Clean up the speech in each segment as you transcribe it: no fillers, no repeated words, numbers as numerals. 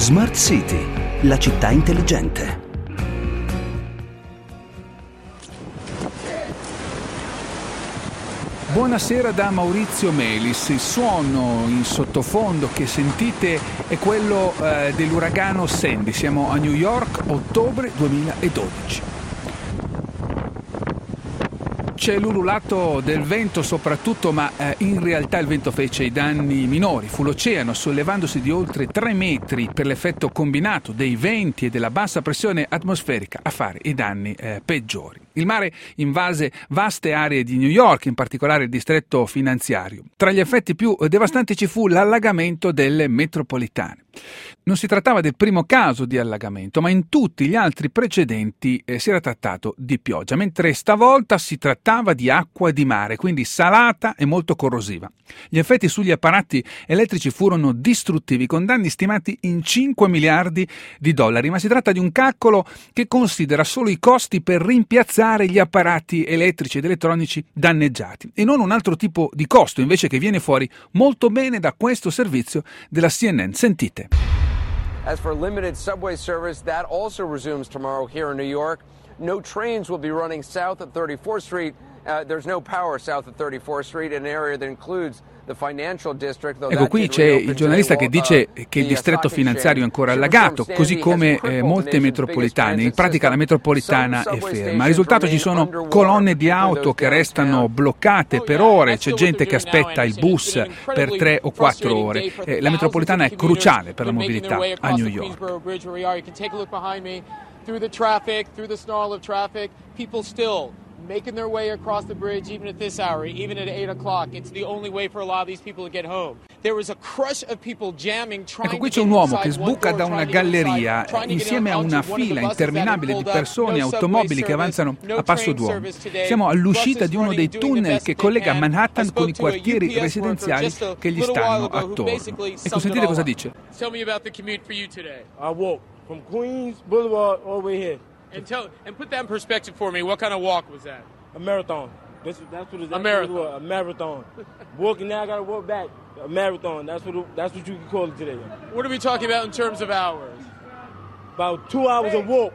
Smart City, la città intelligente. Buonasera da Maurizio Melis. Il suono in sottofondo che sentite è quello dell'uragano Sandy. Siamo a New York, ottobre 2012. C'è l'ululato del vento soprattutto, ma in realtà il vento fece i danni minori. Fu l'oceano, sollevandosi di oltre 3 metri per l'effetto combinato dei venti e della bassa pressione atmosferica, a fare i danni peggiori. Il mare invase vaste aree di New York, in particolare il distretto finanziario. Tra gli effetti più devastanti ci fu l'allagamento delle metropolitane. Non si trattava del primo caso di allagamento, ma in tutti gli altri precedenti si era trattato di pioggia, mentre stavolta si trattava di acqua di mare, quindi salata e molto corrosiva. Gli effetti sugli apparati elettrici furono distruttivi, con danni stimati in 5 miliardi di dollari, ma si tratta di un calcolo che considera solo i costi per rimpiazzare gli apparati elettrici ed elettronici danneggiati, e non un altro tipo di costo, invece, che viene fuori molto bene da questo servizio della CNN. Sentite. As for limited subway service, that also resumes tomorrow here in New York. No trains will be running south of 34th Street. There's no power south of 34th Street, an area that includes the financial district. Ecco, qui c'è il giornalista che dice che il distretto finanziario è ancora allagato, così come molte metropolitane. In pratica la metropolitana è ferma. Al risultato ci sono colonne di auto che restano bloccate per ore, c'è gente che aspetta il bus per 3 o 4 ore. La metropolitana è cruciale per la mobilità a New York. Through the traffic, through the snarl of traffic, people still making their way across the bridge even at this hour, even at 8 o'clock. It's the only way for a lot of these people to get home. There was a crush of people jamming, trying Ecco, qui c'è un uomo che sbuca da una galleria insieme a una fila interminabile di persone e automobili che avanzano a passo d'uomo. Siamo all'uscita di uno dei tunnel che collega Manhattan con i quartieri residenziali che gli stanno attorno. Ecco, sentite cosa dice. Tell me about the commute for you today. I walk from Queens Boulevard all the way here. And put that in perspective for me. What kind of walk was that? A marathon. That's what it's A marathon. A marathon. Walking now, I gotta walk back. A marathon. That's what you can call it today. What are we talking about in terms of hours? About 2 hours of walk.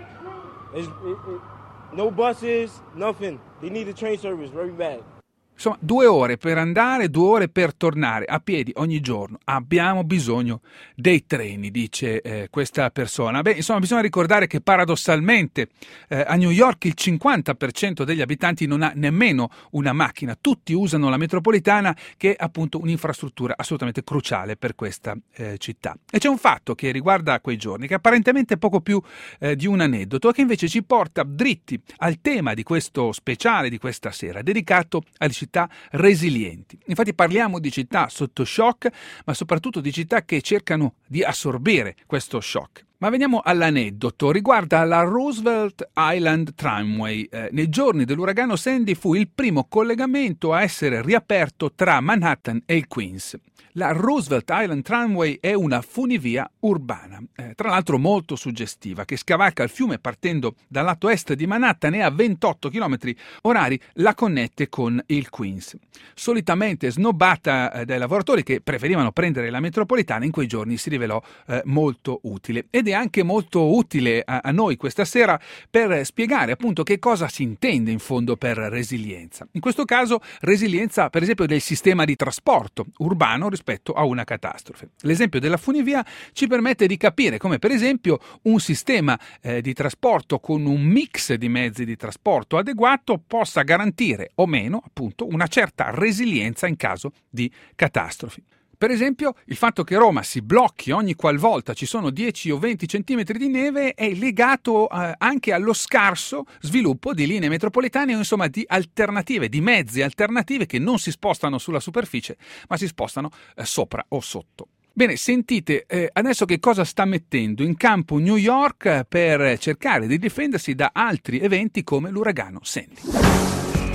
No buses, nothing. They need a train service very bad. Insomma, 2 ore per andare, 2 ore per tornare a piedi ogni giorno. Abbiamo bisogno dei treni, dice questa persona. Beh, insomma, bisogna ricordare che paradossalmente a New York il 50% degli abitanti non ha nemmeno una macchina. Tutti usano la metropolitana, che è appunto un'infrastruttura assolutamente cruciale per questa città. E c'è un fatto che riguarda quei giorni, che apparentemente è poco più di un aneddoto, e che invece ci porta dritti al tema di questo speciale di questa sera, dedicato alle città resilienti. Infatti parliamo di città sotto shock, ma soprattutto di città che cercano di assorbire questo shock. Ma veniamo all'aneddoto. Riguarda la Roosevelt Island Tramway. Nei giorni dell'uragano Sandy fu il primo collegamento a essere riaperto tra Manhattan e il Queens. La Roosevelt Island Tramway è una funivia urbana, tra l'altro molto suggestiva, che scavalca il fiume partendo dal lato est di Manhattan e a 28 km/h la connette con il Queens. Solitamente snobbata dai lavoratori che preferivano prendere la metropolitana, in quei giorni si rivelò molto utile. Ed è anche molto utile a noi questa sera per spiegare appunto che cosa si intende in fondo per resilienza. In questo caso resilienza, per esempio, del sistema di trasporto urbano rispetto a una catastrofe. L'esempio della funivia ci permette di capire come, per esempio, un sistema di trasporto con un mix di mezzi di trasporto adeguato possa garantire o meno, appunto, una certa resilienza in caso di catastrofi. Per esempio, il fatto che Roma si blocchi ogni qualvolta ci sono 10 o 20 centimetri di neve è legato anche allo scarso sviluppo di linee metropolitane o insomma di alternative, di mezzi alternativi che non si spostano sulla superficie ma si spostano sopra o sotto. Bene, sentite adesso che cosa sta mettendo in campo New York per cercare di difendersi da altri eventi come l'uragano Sandy.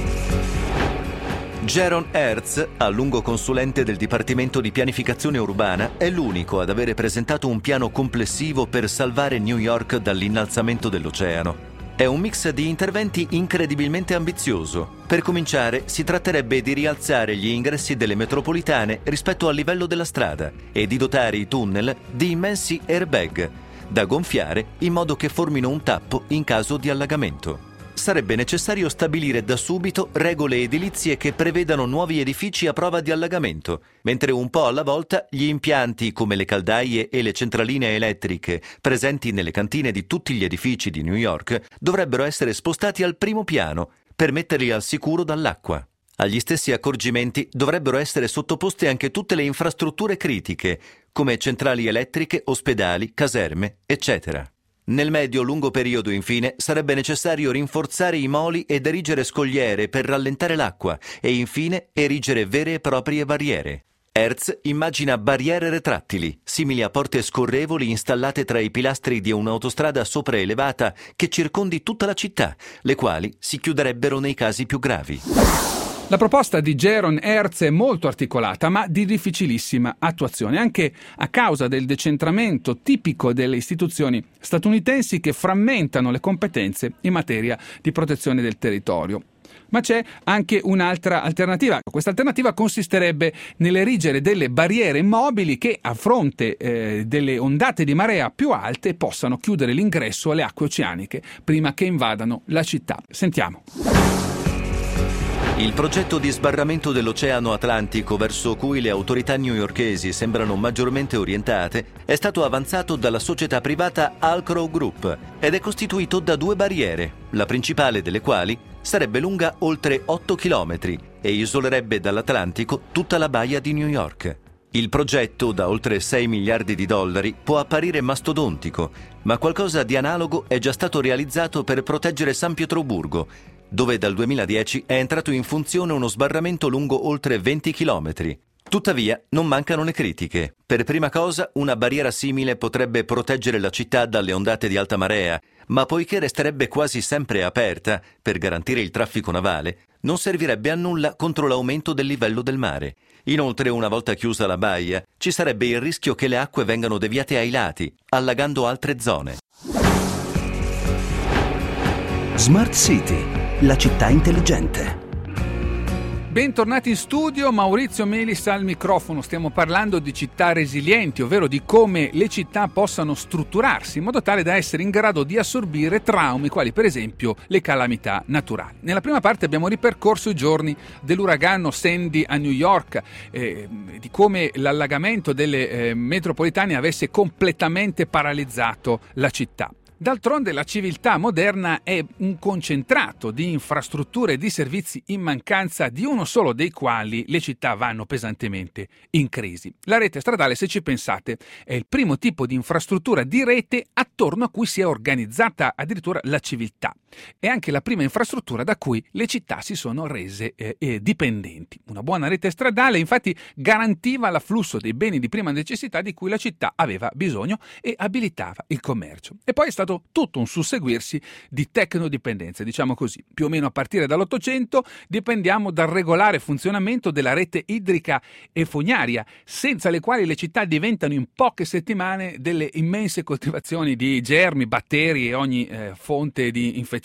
Jaron Hertz, a lungo consulente del Dipartimento di Pianificazione Urbana, è l'unico ad avere presentato un piano complessivo per salvare New York dall'innalzamento dell'oceano. È un mix di interventi incredibilmente ambizioso. Per cominciare, si tratterebbe di rialzare gli ingressi delle metropolitane rispetto al livello della strada e di dotare i tunnel di immensi airbag da gonfiare in modo che formino un tappo in caso di allagamento. Sarebbe necessario stabilire da subito regole edilizie che prevedano nuovi edifici a prova di allagamento, mentre un po' alla volta gli impianti come le caldaie e le centraline elettriche presenti nelle cantine di tutti gli edifici di New York dovrebbero essere spostati al primo piano per metterli al sicuro dall'acqua. Agli stessi accorgimenti dovrebbero essere sottoposte anche tutte le infrastrutture critiche, come centrali elettriche, ospedali, caserme, eccetera. Nel medio-lungo periodo, infine, sarebbe necessario rinforzare i moli ed erigere scogliere per rallentare l'acqua e, infine, erigere vere e proprie barriere. Hertz immagina barriere retrattili, simili a porte scorrevoli installate tra i pilastri di un'autostrada sopraelevata che circondi tutta la città, le quali si chiuderebbero nei casi più gravi. La proposta di Jaron Hertz è molto articolata, ma di difficilissima attuazione, anche a causa del decentramento tipico delle istituzioni statunitensi che frammentano le competenze in materia di protezione del territorio. Ma c'è anche un'altra alternativa. Questa alternativa consisterebbe nell'erigere delle barriere immobili che, a fronte delle ondate di marea più alte, possano chiudere l'ingresso alle acque oceaniche prima che invadano la città. Sentiamo. Il progetto di sbarramento dell'Oceano Atlantico verso cui le autorità newyorkesi sembrano maggiormente orientate è stato avanzato dalla società privata Alcrow Group ed è costituito da 2 barriere, la principale delle quali sarebbe lunga oltre 8 chilometri e isolerebbe dall'Atlantico tutta la baia di New York. Il progetto, da oltre 6 miliardi di dollari, può apparire mastodontico, ma qualcosa di analogo è già stato realizzato per proteggere San Pietroburgo, dove dal 2010 è entrato in funzione uno sbarramento lungo oltre 20 chilometri. Tuttavia, non mancano le critiche. Per prima cosa, una barriera simile potrebbe proteggere la città dalle ondate di alta marea, ma poiché resterebbe quasi sempre aperta per garantire il traffico navale, non servirebbe a nulla contro l'aumento del livello del mare. Inoltre, una volta chiusa la baia, ci sarebbe il rischio che le acque vengano deviate ai lati, allagando altre zone. Smart City, la città intelligente. Bentornati in studio, Maurizio Melis al microfono. Stiamo parlando di città resilienti, ovvero di come le città possano strutturarsi in modo tale da essere in grado di assorbire traumi quali per esempio le calamità naturali. Nella prima parte abbiamo ripercorso i giorni dell'uragano Sandy a New York, di come l'allagamento delle metropolitane avesse completamente paralizzato la città. D'altronde la civiltà moderna è un concentrato di infrastrutture e di servizi in mancanza di uno solo dei quali le città vanno pesantemente in crisi. La rete stradale, se ci pensate, è il primo tipo di infrastruttura di rete attorno a cui si è organizzata addirittura la civiltà. È anche la prima infrastruttura da cui le città si sono rese dipendenti. Una buona rete stradale infatti garantiva l'afflusso dei beni di prima necessità di cui la città aveva bisogno e abilitava il commercio. E poi è stato tutto un susseguirsi di tecnodipendenze, diciamo così. Più o meno a partire dall'Ottocento dipendiamo dal regolare funzionamento della rete idrica e fognaria, senza le quali le città diventano in poche settimane delle immense coltivazioni di germi, batteri e ogni fonte di infezioni.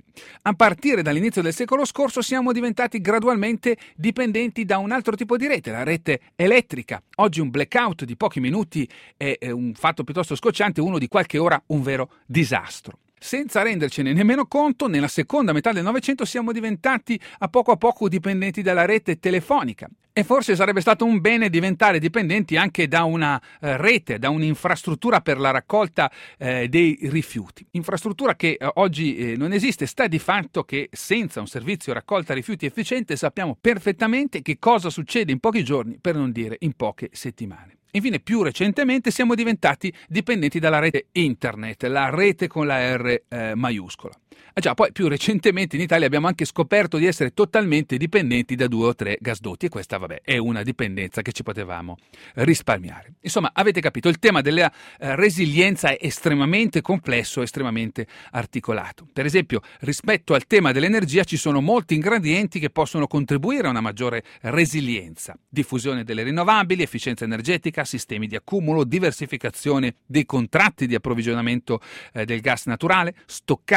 A partire dall'inizio del secolo scorso siamo diventati gradualmente dipendenti da un altro tipo di rete, la rete elettrica. Oggi un blackout di pochi minuti è un fatto piuttosto scocciante, uno di qualche ora un vero disastro. Senza rendercene nemmeno conto, nella seconda metà del Novecento siamo diventati a poco dipendenti dalla rete telefonica. E forse sarebbe stato un bene diventare dipendenti anche da una rete, da un'infrastruttura per la raccolta dei rifiuti. Infrastruttura che oggi non esiste, sta di fatto che senza un servizio raccolta rifiuti efficiente sappiamo perfettamente che cosa succede in pochi giorni, per non dire in poche settimane. Infine, più recentemente siamo diventati dipendenti dalla rete internet, la rete con la R maiuscola. Già, poi più recentemente in Italia abbiamo anche scoperto di essere totalmente dipendenti da 2 o 3 gasdotti e questa, è una dipendenza che ci potevamo risparmiare. Insomma, avete capito, il tema della resilienza è estremamente complesso, estremamente articolato. Per esempio, rispetto al tema dell'energia ci sono molti ingredienti che possono contribuire a una maggiore resilienza. Diffusione delle rinnovabili, efficienza energetica, sistemi di accumulo, diversificazione dei contratti di approvvigionamento del gas naturale, stoccaggi,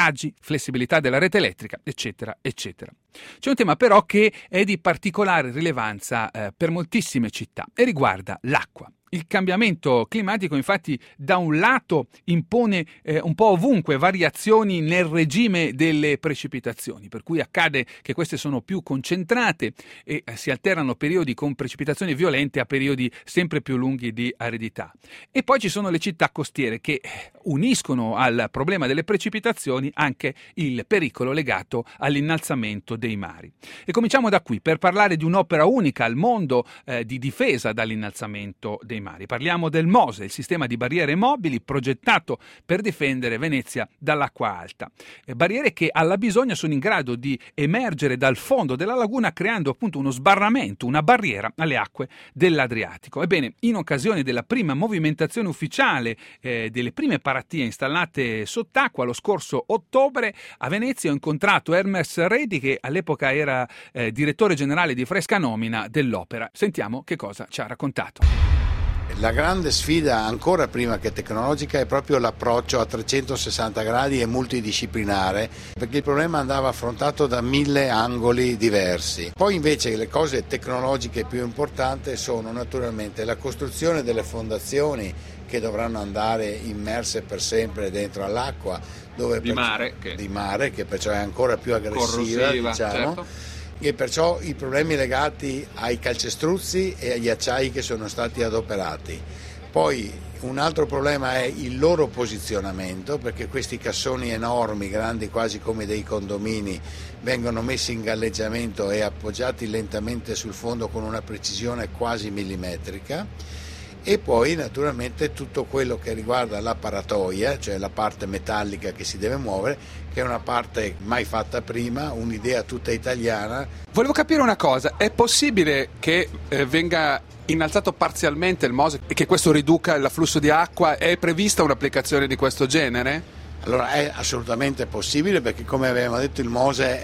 flessibilità della rete elettrica, eccetera, eccetera. C'è un tema però che è di particolare rilevanza per moltissime città e riguarda l'acqua. Il cambiamento climatico infatti da un lato impone un po' ovunque variazioni nel regime delle precipitazioni, per cui accade che queste sono più concentrate e si alternano periodi con precipitazioni violente a periodi sempre più lunghi di aridità. E poi ci sono le città costiere che uniscono al problema delle precipitazioni anche il pericolo legato all'innalzamento dei mari. E cominciamo da qui per parlare di un'opera unica al mondo di difesa dall'innalzamento dei mari. Parliamo del MOSE, il sistema di barriere mobili progettato per difendere Venezia dall'acqua alta. Barriere che alla bisogna sono in grado di emergere dal fondo della laguna creando appunto uno sbarramento, una barriera alle acque dell'Adriatico. Ebbene, in occasione della prima movimentazione ufficiale delle prime paratie installate sott'acqua lo scorso ottobre a Venezia ho incontrato Hermes Redi che all'epoca era direttore generale di fresca nomina dell'opera. Sentiamo che cosa ci ha raccontato. La grande sfida, ancora prima che tecnologica, è proprio l'approccio a 360 gradi e multidisciplinare, perché il problema andava affrontato da 1000 angoli diversi. Poi invece le cose tecnologiche più importanti sono naturalmente la costruzione delle fondazioni che dovranno andare immerse per sempre dentro all'acqua, di mare, che perciò è ancora più aggressiva, diciamo. Certo. E perciò i problemi legati ai calcestruzzi e agli acciai che sono stati adoperati. Poi un altro problema è il loro posizionamento, perché questi cassoni enormi, grandi quasi come dei condomini, vengono messi in galleggiamento e appoggiati lentamente sul fondo con una precisione quasi millimetrica. E poi naturalmente tutto quello che riguarda la paratoia, cioè la parte metallica che si deve muovere, che è una parte mai fatta prima, un'idea tutta italiana. Volevo capire una cosa, è possibile che venga innalzato parzialmente il MOSE e che questo riduca l'afflusso di acqua? È prevista un'applicazione di questo genere? Allora è assolutamente possibile, perché come abbiamo detto il MOSE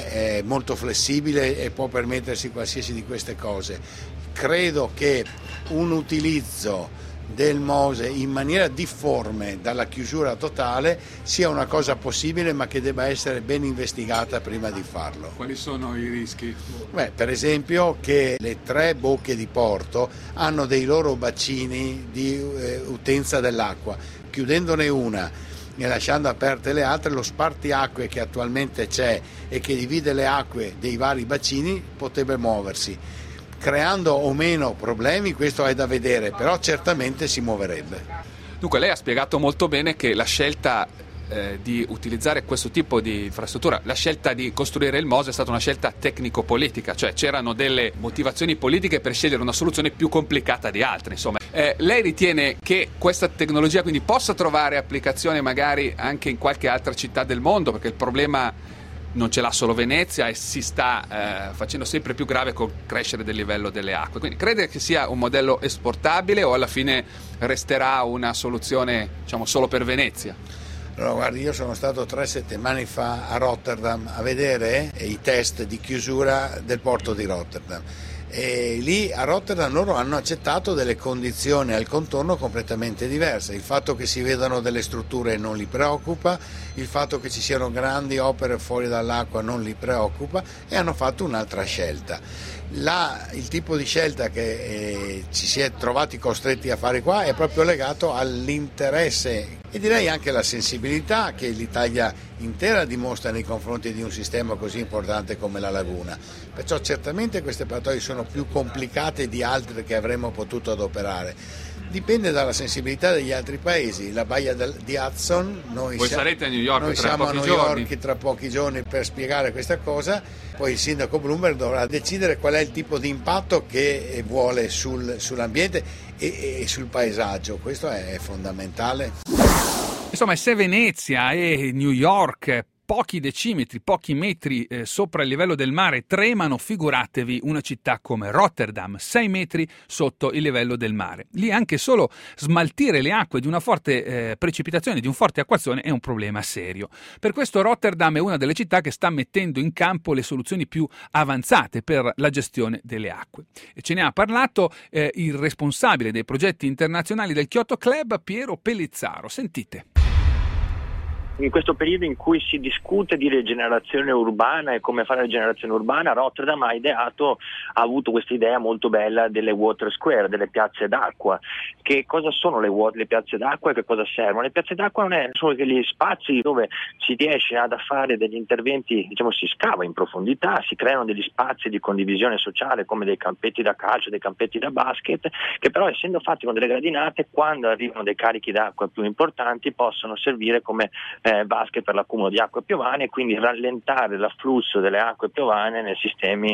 è molto flessibile e può permettersi qualsiasi di queste cose. Credo che un utilizzo del MOSE in maniera difforme dalla chiusura totale sia una cosa possibile, ma che debba essere ben investigata prima di farlo. Quali sono i rischi? Per esempio che le 3 bocche di porto hanno dei loro bacini di utenza dell'acqua. Chiudendone una e lasciando aperte le altre, lo spartiacque che attualmente c'è e che divide le acque dei vari bacini potrebbe muoversi, creando o meno problemi, questo è da vedere, però certamente si muoverebbe. Dunque lei ha spiegato molto bene che la scelta di utilizzare questo tipo di infrastruttura, la scelta di costruire il MOSE è stata una scelta tecnico-politica, cioè c'erano delle motivazioni politiche per scegliere una soluzione più complicata di altre, insomma. Lei ritiene che questa tecnologia quindi possa trovare applicazione magari anche in qualche altra città del mondo, perché il problema non ce l'ha solo Venezia e si sta facendo sempre più grave col crescere del livello delle acque, quindi crede che sia un modello esportabile o alla fine resterà una soluzione, diciamo, solo per Venezia? Allora, guardi, io sono stato 3 settimane fa a Rotterdam a vedere i test di chiusura del porto di Rotterdam. E lì a Rotterdam loro hanno accettato delle condizioni al contorno completamente diverse. Il fatto che si vedano delle strutture non li preoccupa, il fatto che ci siano grandi opere fuori dall'acqua non li preoccupa, e hanno fatto un'altra scelta. Il tipo di scelta che ci si è trovati costretti a fare qua è proprio legato all'interesse e direi anche alla sensibilità che l'Italia intera dimostra nei confronti di un sistema così importante come la laguna. Perciò certamente queste paratoie sono più complicate di altre che avremmo potuto adoperare. Dipende dalla sensibilità degli altri paesi. La baia di Hudson, Voi sarete a New York noi tra siamo pochi a New giorni. York tra pochi giorni per spiegare questa cosa, poi il sindaco Bloomberg dovrà decidere qual è il tipo di impatto che vuole sull'ambiente e sul paesaggio. Questo è fondamentale. Insomma, se Venezia e New York pochi decimetri, pochi metri sopra il livello del mare tremano, figuratevi una città come Rotterdam, 6 metri sotto il livello del mare. Lì anche solo smaltire le acque di una forte precipitazione, di un forte acquazzone è un problema serio. Per questo Rotterdam è una delle città che sta mettendo in campo le soluzioni più avanzate per la gestione delle acque. E ce ne ha parlato il responsabile dei progetti internazionali del Kyoto Club, Piero Pellizzaro. Sentite. in questo periodo in cui si discute di rigenerazione urbana e come fare la rigenerazione urbana, Rotterdam ha avuto questa idea molto bella delle water square, delle piazze d'acqua. Che cosa sono le piazze d'acqua e che cosa servono? Le piazze d'acqua non sono quegli spazi dove si riesce ad fare degli interventi, si scava in profondità, si creano degli spazi di condivisione sociale come dei campetti da calcio, dei campetti da basket, che però essendo fatti con delle gradinate, quando arrivano dei carichi d'acqua più importanti possono servire come vasche per l'accumulo di acque piovane e quindi rallentare l'afflusso delle acque piovane nei sistemi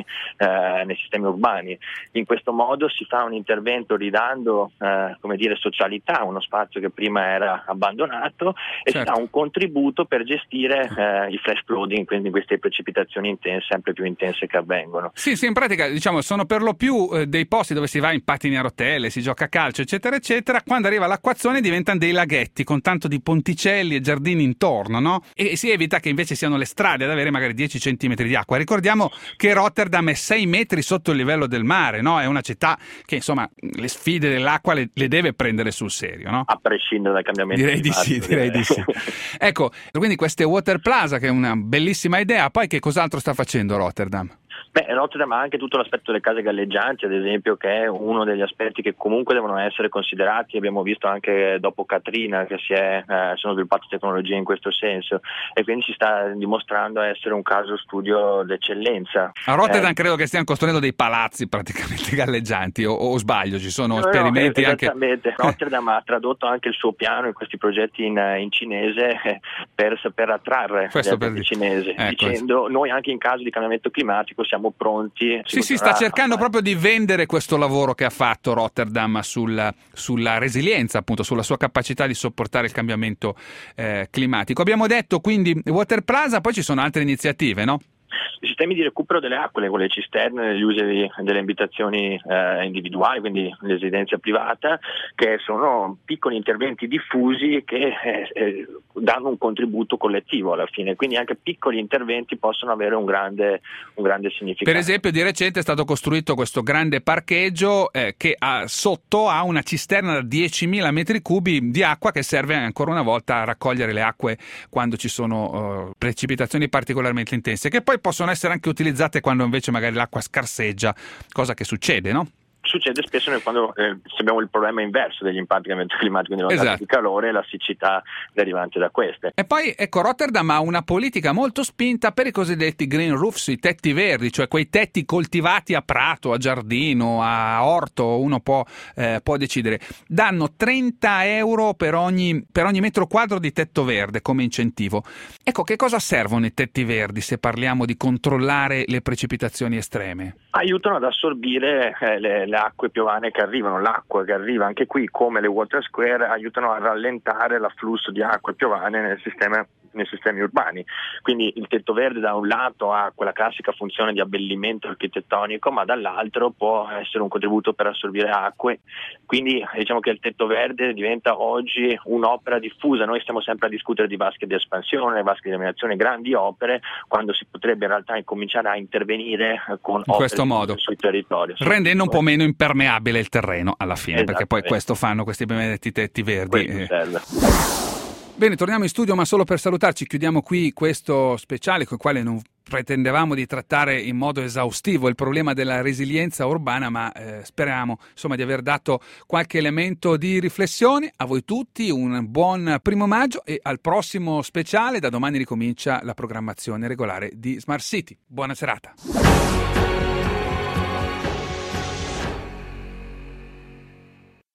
urbani. In questo modo si fa un intervento ridando socialità a uno spazio che prima era abbandonato e si dà un contributo per gestire i flash flooding, quindi queste precipitazioni intense, sempre più intense che avvengono. Sì, in pratica sono per lo più dei posti dove si va in pattini a rotelle, si gioca a calcio, eccetera, eccetera. Quando arriva l'acquazzone diventano dei laghetti con tanto di ponticelli e giardini intorno, no? E si evita che invece siano le strade ad avere magari 10 centimetri di acqua. Ricordiamo che Rotterdam è 6 metri sotto il livello del mare, no? È una città che, le sfide dell'acqua le deve prendere sul serio, no? A prescindere dal cambiamento climatico. Direi di sì. Ecco, quindi queste Water Plaza, che è una bellissima idea. Poi che cos'altro sta facendo Rotterdam? Rotterdam ha anche tutto l'aspetto delle case galleggianti, ad esempio, che è uno degli aspetti che comunque devono essere considerati. Abbiamo visto anche dopo Katrina che sono sviluppate tecnologie in questo senso e quindi si sta dimostrando essere un caso studio d'eccellenza. A Rotterdam credo che stiano costruendo dei palazzi praticamente galleggianti, o sbaglio? Ci sono esperimenti anche... Rotterdam ha tradotto anche il suo piano in questi progetti in cinese per saper attrarre gli cinesi, dicendo noi anche in caso di cambiamento climatico siamo pronti. Sì, sta cercando proprio di vendere questo lavoro che ha fatto Rotterdam sulla resilienza, appunto, sulla sua capacità di sopportare il cambiamento climatico. Abbiamo detto quindi Water Plaza, poi ci sono altre iniziative, no? I sistemi di recupero delle acque, con le cisterne, gli usi delle abitazioni individuali, quindi l'esidenza privata, che sono piccoli interventi diffusi che danno un contributo collettivo alla fine, quindi anche piccoli interventi possono avere un grande significato. Per esempio di recente è stato costruito questo grande parcheggio che sotto ha una cisterna da 10.000 metri cubi di acqua che serve ancora una volta a raccogliere le acque quando ci sono precipitazioni particolarmente intense, che poi possono essere anche utilizzate quando invece magari l'acqua scarseggia, cosa che succede, no? Succede spesso quando abbiamo il problema inverso degli impatti del cambiamento climatico, quindi l'ondata di calore e la siccità derivante da queste. E poi Rotterdam ha una politica molto spinta per i cosiddetti green roofs, i tetti verdi, cioè quei tetti coltivati a prato, a giardino, a orto, uno può decidere. Danno 30 euro per ogni metro quadro di tetto verde come incentivo. Ecco, che cosa servono i tetti verdi se parliamo di controllare le precipitazioni estreme? Aiutano ad assorbire le acque piovane che arrivano, l'acqua che arriva anche qui come le water square aiutano a rallentare l'afflusso di acque piovane nei sistemi urbani. Quindi il tetto verde da un lato ha quella classica funzione di abbellimento architettonico, ma dall'altro può essere un contributo per assorbire acque, quindi diciamo che il tetto verde diventa oggi un'opera diffusa. Noi stiamo sempre a discutere di vasche di espansione, vasche di eliminazione, grandi opere, quando si potrebbe in realtà incominciare a intervenire con in questo modo sui territori, rendendo un po' meno impermeabile il terreno alla fine, perché poi questo fanno questi benedetti tetti verdi. Bene, torniamo in studio, ma solo per salutarci. Chiudiamo qui questo speciale con il quale non pretendevamo di trattare in modo esaustivo il problema della resilienza urbana, ma speriamo di aver dato qualche elemento di riflessione. A voi tutti un buon 1° maggio e al prossimo speciale. Da domani ricomincia la programmazione regolare di Smart City. Buona serata.